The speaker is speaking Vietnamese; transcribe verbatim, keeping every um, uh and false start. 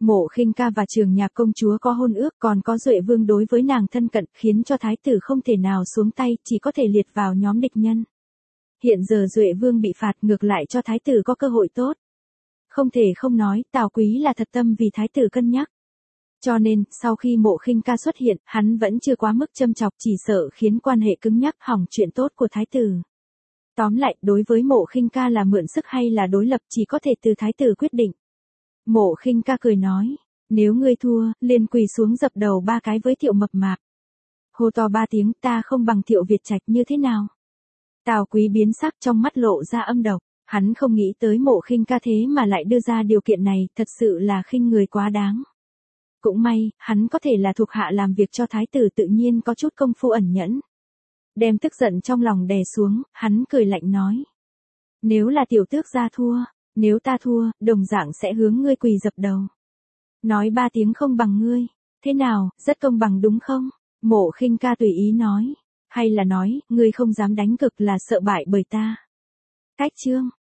Mộ Khinh Ca và Trường Nhạc công chúa có hôn ước, còn có Duệ Vương đối với nàng thân cận, khiến cho thái tử không thể nào xuống tay, chỉ có thể liệt vào nhóm địch nhân. Hiện giờ Duệ Vương bị phạt, ngược lại cho thái tử có cơ hội tốt. Không thể không nói, Tào Quý là thật tâm vì thái tử cân nhắc. Cho nên, sau khi Mộ Khinh Ca xuất hiện, hắn vẫn chưa quá mức châm chọc, chỉ sợ khiến quan hệ cứng nhắc, hỏng chuyện tốt của thái tử. Tóm lại, đối với Mộ Khinh Ca là mượn sức hay là đối lập chỉ có thể từ thái tử quyết định. Mộ Khinh Ca cười nói, nếu ngươi thua, liền quỳ xuống dập đầu ba cái với Thiệu Mập Mạp. Hô to ba tiếng, ta không bằng Thiệu Việt Trạch như thế nào? Tào Quý biến sắc, trong mắt lộ ra âm độc, hắn không nghĩ tới Mộ Khinh Ca thế mà lại đưa ra điều kiện này, thật sự là khinh người quá đáng. Cũng may, hắn có thể là thuộc hạ làm việc cho thái tử, tự nhiên có chút công phu ẩn nhẫn. Đem tức giận trong lòng đè xuống, hắn cười lạnh nói. Nếu là tiểu tước gia thua, nếu ta thua, đồng dạng sẽ hướng ngươi quỳ dập đầu. Nói ba tiếng không bằng ngươi, thế nào, rất công bằng đúng không? Mộ Khinh Ca tùy ý nói, hay là nói, ngươi không dám đánh cực là sợ bại bởi ta. Cách chương.